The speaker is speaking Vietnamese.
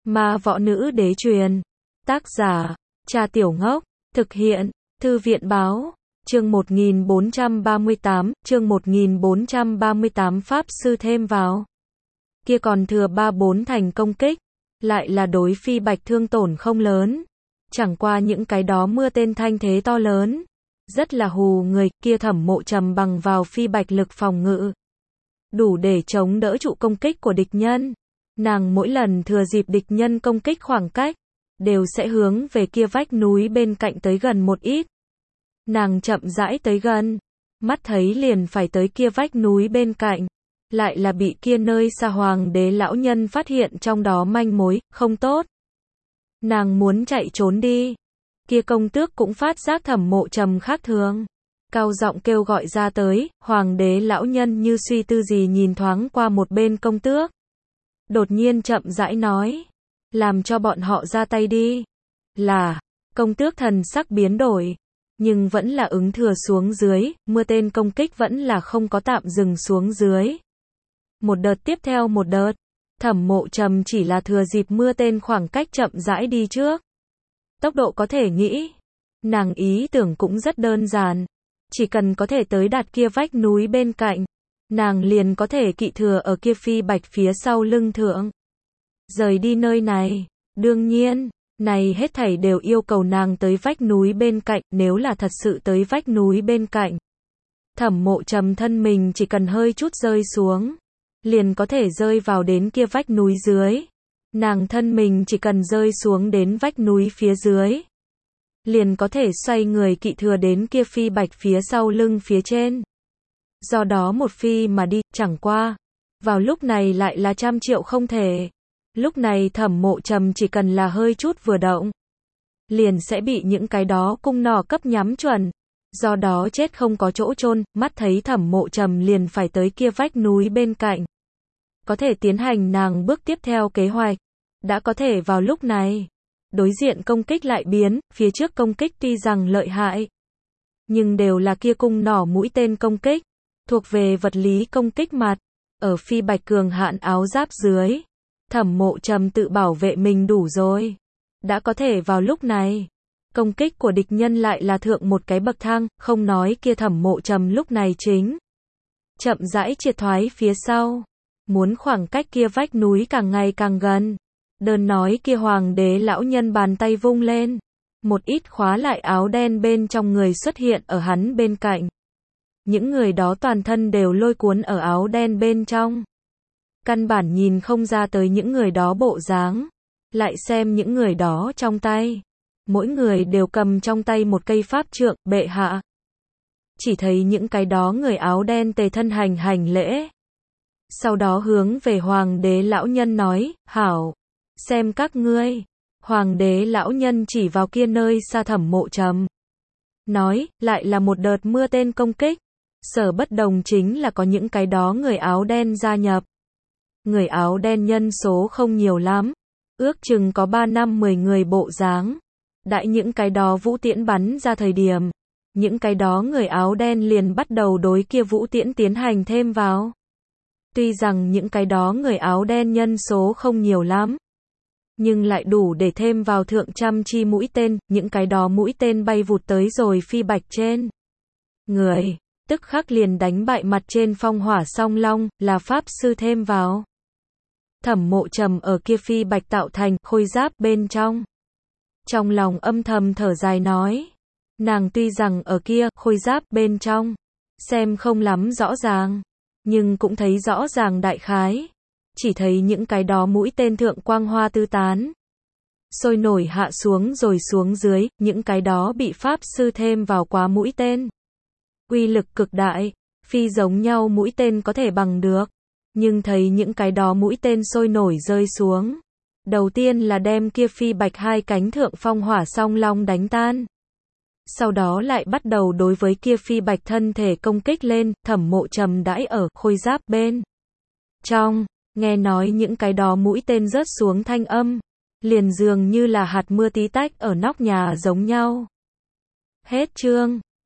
Ma Võ Nữ Đế truyền. Tác giả, Cha Tiểu Ngốc. Thực hiện, Thư viện báo. Chương 1438 Pháp Sư thêm vào. Kia còn thừa 3-4 thành công kích. Lại là đối Phi Bạch thương tổn không lớn. Chẳng qua những cái đó mưa tên thanh thế to lớn. Rất là hù người, kia Thẩm Mộ Trầm bằng vào Phi Bạch lực phòng ngự. Đủ để chống đỡ trụ công kích của địch nhân. Nàng mỗi lần thừa dịp địch nhân công kích khoảng cách, đều sẽ hướng về kia vách núi bên cạnh tới gần một ít. Nàng chậm rãi tới gần, mắt thấy liền phải tới kia vách núi bên cạnh, lại là bị kia nơi xa Hoàng đế lão nhân phát hiện trong đó manh mối, không tốt. Nàng muốn chạy trốn đi, kia công tước cũng phát giác Thẩm Mộ Trầm khác thường, cao giọng kêu gọi ra tới. Hoàng đế lão nhân như suy tư gì nhìn thoáng qua một bên công tước, đột nhiên chậm rãi nói, làm cho bọn họ ra tay đi. Là, công tước thần sắc biến đổi, nhưng vẫn là ứng thừa xuống dưới, mưa tên công kích vẫn là không có tạm dừng xuống dưới. Một đợt tiếp theo một đợt, Thẩm Mộ Trầm chỉ là thừa dịp mưa tên khoảng cách chậm rãi đi trước. Tốc độ có thể nghĩ, nàng ý tưởng cũng rất đơn giản, chỉ cần có thể tới đạt kia vách núi bên cạnh, nàng liền có thể kỵ thừa ở kia Phi Bạch phía sau lưng thượng. Rời đi nơi này, đương nhiên, này hết thảy đều yêu cầu nàng tới vách núi bên cạnh, nếu là thật sự tới vách núi bên cạnh. Thẩm Mộ Trầm thân mình chỉ cần hơi chút rơi xuống, liền có thể rơi vào đến kia vách núi dưới. Nàng thân mình chỉ cần rơi xuống đến vách núi phía dưới, liền có thể xoay người kỵ thừa đến kia Phi Bạch phía sau lưng phía trên. Do đó một phi mà đi, chẳng qua. Vào lúc này lại là 100 triệu không thể. Lúc này Thẩm Mộ Trầm chỉ cần là hơi chút vừa động, liền sẽ bị những cái đó cung nỏ cấp nhắm chuẩn. Do đó chết không có chỗ chôn, mắt thấy Thẩm Mộ Trầm liền phải tới kia vách núi bên cạnh. Có thể tiến hành nàng bước tiếp theo kế hoạch. Đã có thể vào lúc này, đối diện công kích lại biến, phía trước công kích tuy rằng lợi hại, nhưng đều là kia cung nỏ mũi tên công kích, thuộc về vật lý công kích mặt. Ở Phi Bạch cường hạn áo giáp dưới, Thẩm Mộ Trầm tự bảo vệ mình đủ rồi. Đã có thể vào lúc này, công kích của địch nhân lại là thượng một cái bậc thang, không nói kia Thẩm Mộ Trầm lúc này chính chậm rãi triệt thoái phía sau, muốn khoảng cách kia vách núi càng ngày càng gần. Đơn nói kia Hoàng đế lão nhân bàn tay vung lên, một ít khóa lại áo đen bên trong người xuất hiện ở hắn bên cạnh. Những người đó toàn thân đều lôi cuốn ở áo đen bên trong. Căn bản nhìn không ra tới những người đó bộ dáng. Lại xem những người đó trong tay. Mỗi người đều cầm trong tay một cây pháp trượng, bệ hạ. Chỉ thấy những cái đó người áo đen tề thân hành lễ. Sau đó hướng về Hoàng đế lão nhân nói, hảo, xem các ngươi. Hoàng đế lão nhân chỉ vào kia nơi xa Thẩm Mộ Trầm. Nói, lại là một đợt mưa tên công kích. Sở bất đồng chính là có những cái đó người áo đen gia nhập. Người áo đen nhân số không nhiều lắm, ước chừng có 3-5-10 người bộ dáng. Đại những cái đó vũ tiễn bắn ra thời điểm, những cái đó người áo đen liền bắt đầu đối kia vũ tiễn tiến hành thêm vào. Tuy rằng những cái đó người áo đen nhân số không nhiều lắm, nhưng lại đủ để thêm vào thượng trăm chi mũi tên, những cái đó mũi tên bay vụt tới rồi Phi Bạch trên người, tức khắc liền đánh bại mặt trên phong hỏa song long, là pháp sư thêm vào. Thẩm Mộ Trầm ở kia Phi Bạch tạo thành khôi giáp bên trong. Trong lòng âm thầm thở dài nói, nàng tuy rằng ở kia khôi giáp bên trong, xem không lắm rõ ràng, nhưng cũng thấy rõ ràng đại khái. Chỉ thấy những cái đó mũi tên thượng quang hoa tứ tán, sôi nổi hạ xuống rồi xuống dưới, những cái đó bị pháp sư thêm vào quá mũi tên. Uy lực cực đại, phi giống nhau mũi tên có thể bằng được, nhưng thấy những cái đó mũi tên sôi nổi rơi xuống. Đầu tiên là đem kia Phi Bạch hai cánh thượng phong hỏa song long đánh tan. Sau đó lại bắt đầu đối với kia Phi Bạch thân thể công kích lên. Thẩm Mộ Trầm đãi ở khôi giáp bên trong, nghe nói những cái đó mũi tên rớt xuống thanh âm, liền dường như là hạt mưa tí tách ở nóc nhà giống nhau. Hết chương.